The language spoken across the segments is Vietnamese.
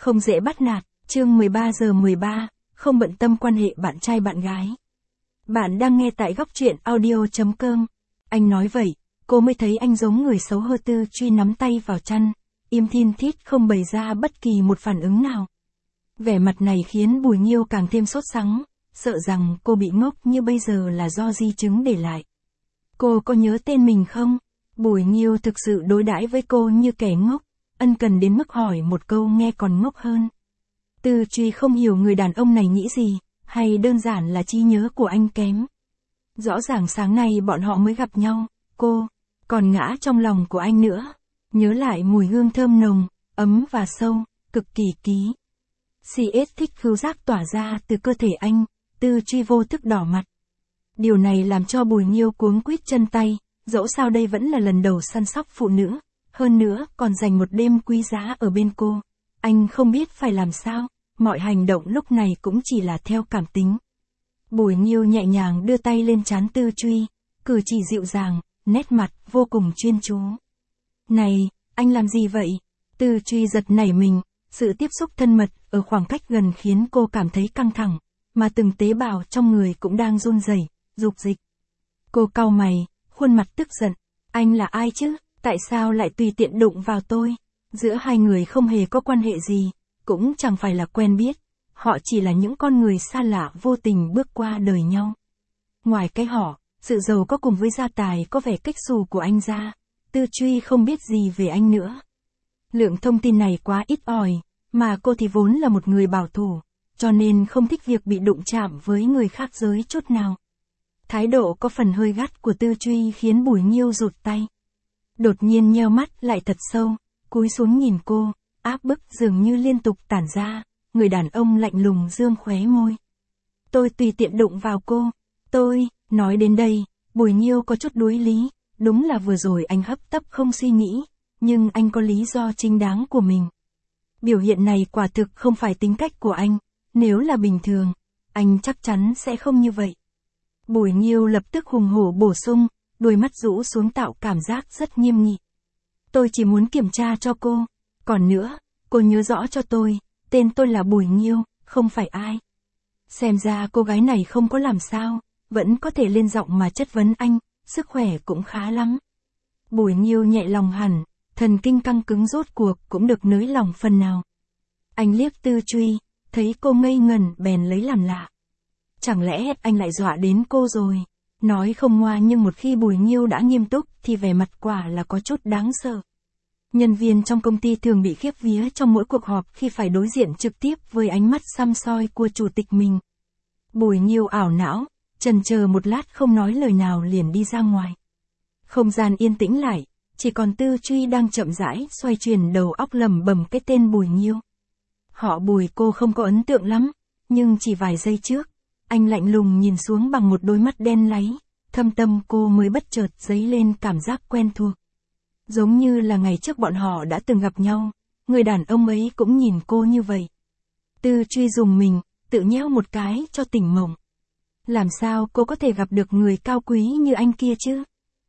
không dễ bắt nạt, chương 13:13, không bận tâm quan hệ bạn trai bạn gái. Bạn đang nghe tại góc truyện audio.com. Anh nói vậy, cô mới thấy anh giống người xấu hơ. Tư Truy nắm tay vào chăn, im thin thít không bày ra bất kỳ một phản ứng nào. Vẻ mặt này khiến Bùi Nghiêu càng thêm sốt sắng, sợ rằng cô bị ngốc như bây giờ là do di chứng để lại. Cô có nhớ tên mình không? Bùi Nghiêu thực sự đối đãi với cô như kẻ ngốc, ân cần đến mức hỏi một câu nghe còn ngốc hơn. Tư Truy không hiểu người đàn ông này nghĩ gì, hay đơn giản là trí nhớ của anh kém. Rõ ràng sáng nay bọn họ mới gặp nhau, cô còn ngã trong lòng của anh nữa. Nhớ lại mùi hương thơm nồng, ấm và sâu, cực kỳ ký. CS thích khứu giác tỏa ra từ cơ thể anh, Tư Truy vô thức đỏ mặt. Điều này làm cho Bùi Nghiêu cuống quýt chân tay, dẫu sao đây vẫn là lần đầu săn sóc phụ nữ, hơn nữa còn dành một đêm quý giá ở bên cô. Anh không biết phải làm sao, mọi hành động lúc này cũng chỉ là theo cảm tính. Bùi Nghiêu nhẹ nhàng đưa tay lên trán Tư Truy, cử chỉ dịu dàng, nét mặt vô cùng chuyên chú. Này, anh làm gì vậy? Tư Truy giật nảy mình, sự tiếp xúc thân mật ở khoảng cách gần khiến cô cảm thấy căng thẳng, mà từng tế bào trong người cũng đang run rẩy, dục dịch. Cô cau mày, khuôn mặt tức giận. Anh là ai chứ? Tại sao lại tùy tiện đụng vào tôi? Giữa hai người không hề có quan hệ gì, cũng chẳng phải là quen biết. Họ chỉ là những con người xa lạ vô tình bước qua đời nhau. Ngoài cái họ, sự giàu có cùng với gia tài có vẻ cách xù của anh ra, Tư Truy không biết gì về anh nữa. Lượng thông tin này quá ít ỏi, mà cô thì vốn là một người bảo thủ, cho nên không thích việc bị đụng chạm với người khác giới chút nào. Thái độ có phần hơi gắt của Tư Truy khiến Bùi Nghiêu rụt tay. Đột nhiên nheo mắt lại thật sâu, cúi xuống nhìn cô, áp bức dường như liên tục tản ra, người đàn ông lạnh lùng dương khóe môi. Tôi tùy tiện đụng vào cô, nói đến đây, Bùi Nghiêu có chút đuối lý, đúng là vừa rồi anh hấp tấp không suy nghĩ, nhưng anh có lý do chính đáng của mình. Biểu hiện này quả thực không phải tính cách của anh, nếu là bình thường, anh chắc chắn sẽ không như vậy. Bùi Nghiêu lập tức hùng hổ bổ sung, đôi mắt rũ xuống tạo cảm giác rất nghiêm nghị. Tôi chỉ muốn kiểm tra cho cô, còn nữa, cô nhớ rõ cho tôi, tên tôi là Bùi Nghiêu, không phải ai. Xem ra cô gái này không có làm sao, vẫn có thể lên giọng mà chất vấn anh, sức khỏe cũng khá lắm. Bùi Nghiêu nhẹ lòng hẳn, thần kinh căng cứng rốt cuộc cũng được nới lòng phần nào. Anh liếc Tư Truy, thấy cô ngây ngẩn bèn lấy làm lạ. Chẳng lẽ anh lại dọa đến cô rồi? Nói không ngoa nhưng một khi Bùi Nghiêu đã nghiêm túc thì vẻ mặt quả là có chút đáng sợ. Nhân viên trong công ty thường bị khiếp vía trong mỗi cuộc họp khi phải đối diện trực tiếp với ánh mắt săm soi của chủ tịch mình. Bùi Nghiêu ảo não, chần chờ một lát không nói lời nào liền đi ra ngoài. Không gian yên tĩnh lại, chỉ còn Tư Truy đang chậm rãi xoay chuyển đầu óc lẩm bẩm cái tên Bùi Nghiêu. Họ Bùi cô không có ấn tượng lắm, nhưng chỉ vài giây trước, anh lạnh lùng nhìn xuống bằng một đôi mắt đen láy, thâm tâm cô mới bất chợt dấy lên cảm giác quen thuộc. Giống như là ngày trước bọn họ đã từng gặp nhau, người đàn ông ấy cũng nhìn cô như vậy. Tư Truy dùng mình, tự nhéo một cái cho tỉnh mộng. Làm sao cô có thể gặp được người cao quý như anh kia chứ?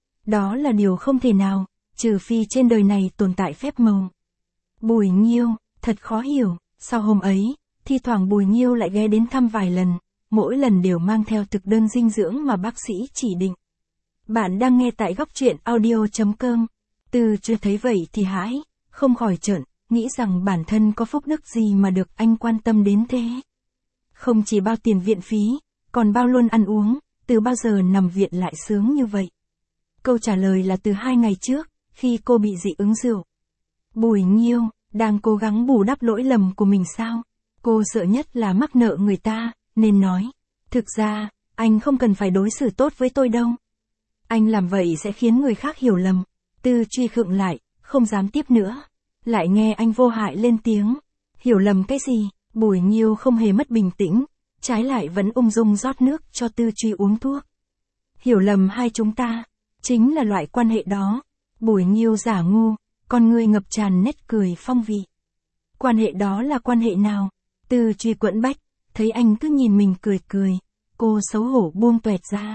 Đó là điều không thể nào, trừ phi trên đời này tồn tại phép màu. Bùi Nghiêu, thật khó hiểu, sau hôm ấy, thi thoảng Bùi Nghiêu lại ghé đến thăm vài lần, mỗi lần đều mang theo thực đơn dinh dưỡng mà bác sĩ chỉ định. Bạn đang nghe tại góc truyện audio.com. Tư Truy thấy vậy thì hãi, không khỏi trợn, nghĩ rằng bản thân có phúc đức gì mà được anh quan tâm đến thế. Không chỉ bao tiền viện phí, còn bao luôn ăn uống, từ bao giờ nằm viện lại sướng như vậy. Câu trả lời là từ 2 ngày trước, khi cô bị dị ứng rượu. Bùi Nghiêu, đang cố gắng bù đắp lỗi lầm của mình sao? Cô sợ nhất là mắc nợ người ta, nên nói. Thực ra, anh không cần phải đối xử tốt với tôi đâu. Anh làm vậy sẽ khiến người khác hiểu lầm. Tư Truy khựng lại, không dám tiếp nữa. Lại nghe anh vô hại lên tiếng. Hiểu lầm cái gì? Bùi Nghiêu không hề mất bình tĩnh, trái lại vẫn ung dung rót nước cho Tư Truy uống thuốc. Hiểu lầm hai chúng ta, chính là loại quan hệ đó. Bùi Nghiêu giả ngu, con người ngập tràn nét cười phong vị. Quan hệ đó là quan hệ nào? Tư Truy quẫn bách, thấy anh cứ nhìn mình cười cười, cô xấu hổ buông tuẹt ra.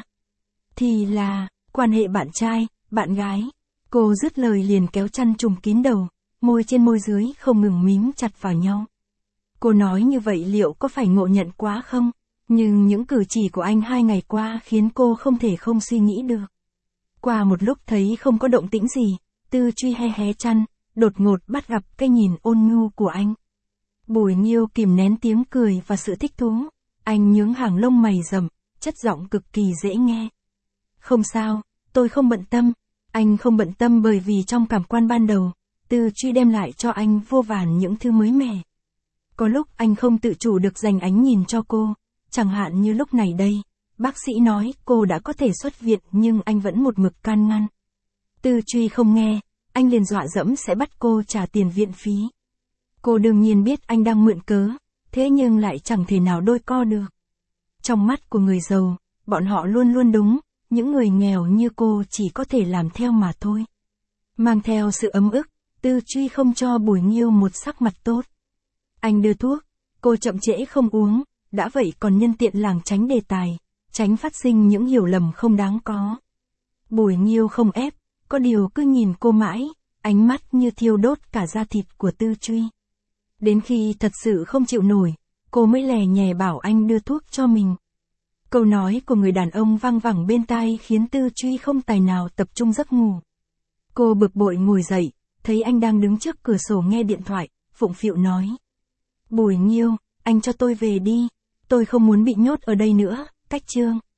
Thì là, quan hệ bạn trai, bạn gái. Cô dứt lời liền kéo chăn trùm kín đầu, môi trên môi dưới không ngừng mím chặt vào nhau. Cô nói như vậy liệu có phải ngộ nhận quá không? Nhưng những cử chỉ của anh 2 ngày qua khiến cô không thể không suy nghĩ được. Qua một lúc thấy không có động tĩnh gì, Tư Truy hé hé chăn, đột ngột bắt gặp cái nhìn ôn nhu của anh. Bùi Nghiêu kìm nén tiếng cười và sự thích thú. Anh nhướng hàng lông mày rậm, chất giọng cực kỳ dễ nghe. Không sao, tôi không bận tâm. Anh không bận tâm bởi vì trong cảm quan ban đầu, Tư Truy đem lại cho anh vô vàn những thứ mới mẻ. Có lúc anh không tự chủ được dành ánh nhìn cho cô, chẳng hạn như lúc này đây, bác sĩ nói cô đã có thể xuất viện nhưng anh vẫn một mực can ngăn. Tư Truy không nghe, anh liền dọa dẫm sẽ bắt cô trả tiền viện phí. Cô đương nhiên biết anh đang mượn cớ, thế nhưng lại chẳng thể nào đôi co được. Trong mắt của người giàu, bọn họ luôn luôn đúng, những người nghèo như cô chỉ có thể làm theo mà thôi. Mang theo sự ấm ức, Tư Truy không cho Bùi Nghiêu một sắc mặt tốt. Anh đưa thuốc, cô chậm trễ không uống, đã vậy còn nhân tiện lảng tránh đề tài, tránh phát sinh những hiểu lầm không đáng có. Bùi Nghiêu không ép, có điều cứ nhìn cô mãi, ánh mắt như thiêu đốt cả da thịt của Tư Truy. Đến khi thật sự không chịu nổi, cô mới lè nhè bảo anh đưa thuốc cho mình. Câu nói của người đàn ông vang vẳng bên tai khiến Tư Truy không tài nào tập trung giấc ngủ. Cô bực bội ngồi dậy, thấy anh đang đứng trước cửa sổ nghe điện thoại, phụng phịu nói. Bùi Nghiêu, anh cho tôi về đi, tôi không muốn bị nhốt ở đây nữa, cách chương.